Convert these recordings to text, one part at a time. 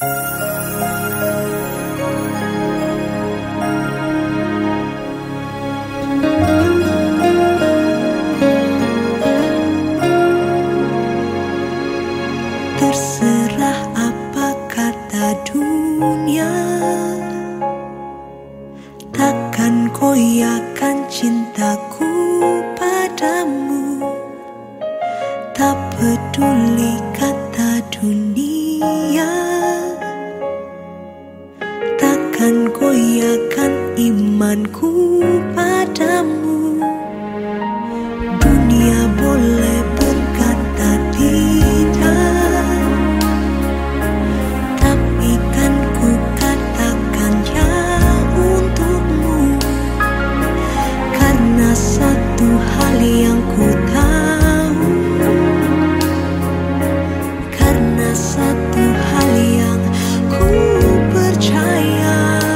Terserah apa kata dunia, takkan koyakan cintaku padamu. Tak peduli kata dunia, takkan koyakan imanku padamu. Dunia boleh berkata tidak, tapi kan ku katakan ya untukmu. Karena satu hal yang ku tahu, karena satu hal yang ku percaya.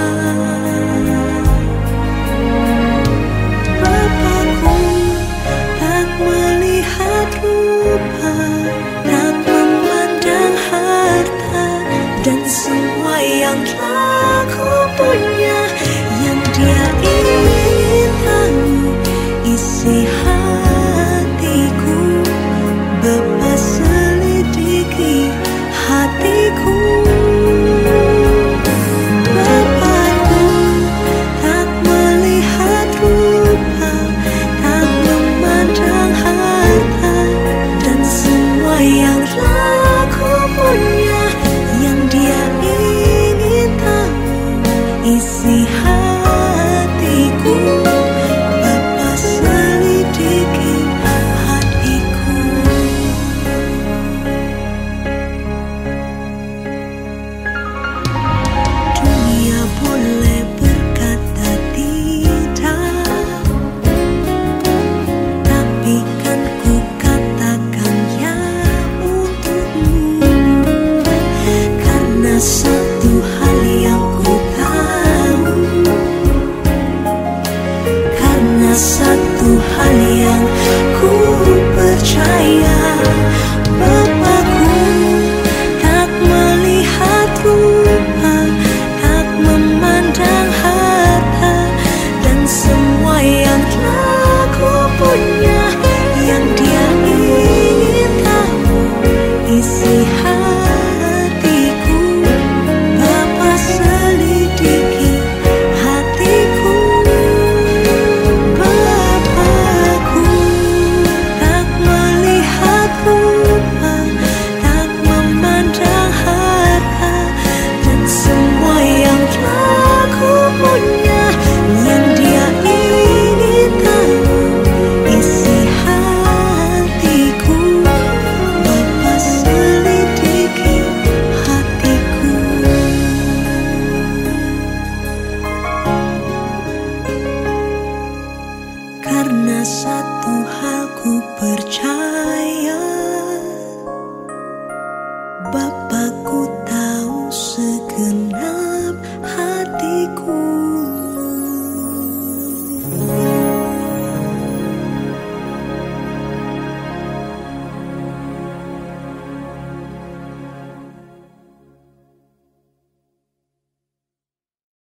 Bapakku tak melihat rupa, tak memandang harta, dan semua yang telah ku punya. Yang dia ingin tahu isi hatiku, Bapa selidiki hatiku. Bapakku tak melihat rupa, tak memandang harta, dan semua yang telah ku punya. Yang dia ingin tahu isi hatiku, Bapa selidiki hatiku. Dunia boleh berkata tidak, tapi kan ku katakan ya untukmu. Karena satu hal yang ku tahu, karena satu hal yang ku percaya. Bapakku tak melihat rupa, tak memandang harta, dan semua yang telah ku punya. Yang dia ingin tahu isi hatiku, Bapa selidiki hatiku. Bapakku tak melihat rupa, tak memandang harta, dan semua yang telah ku punya. Yang dia ingin tahu isi hatiku, Bapa selidiki hatiku. Karena satu hal ku percaya,